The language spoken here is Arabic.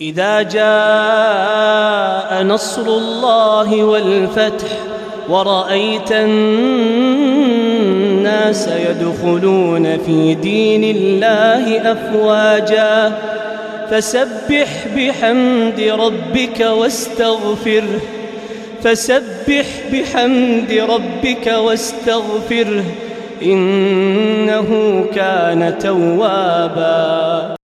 إذا جاء نصر الله والفتح ورأيت الناس يدخلون في دين الله أفواجا فسبح بحمد ربك واستغفره إنه كان توابا.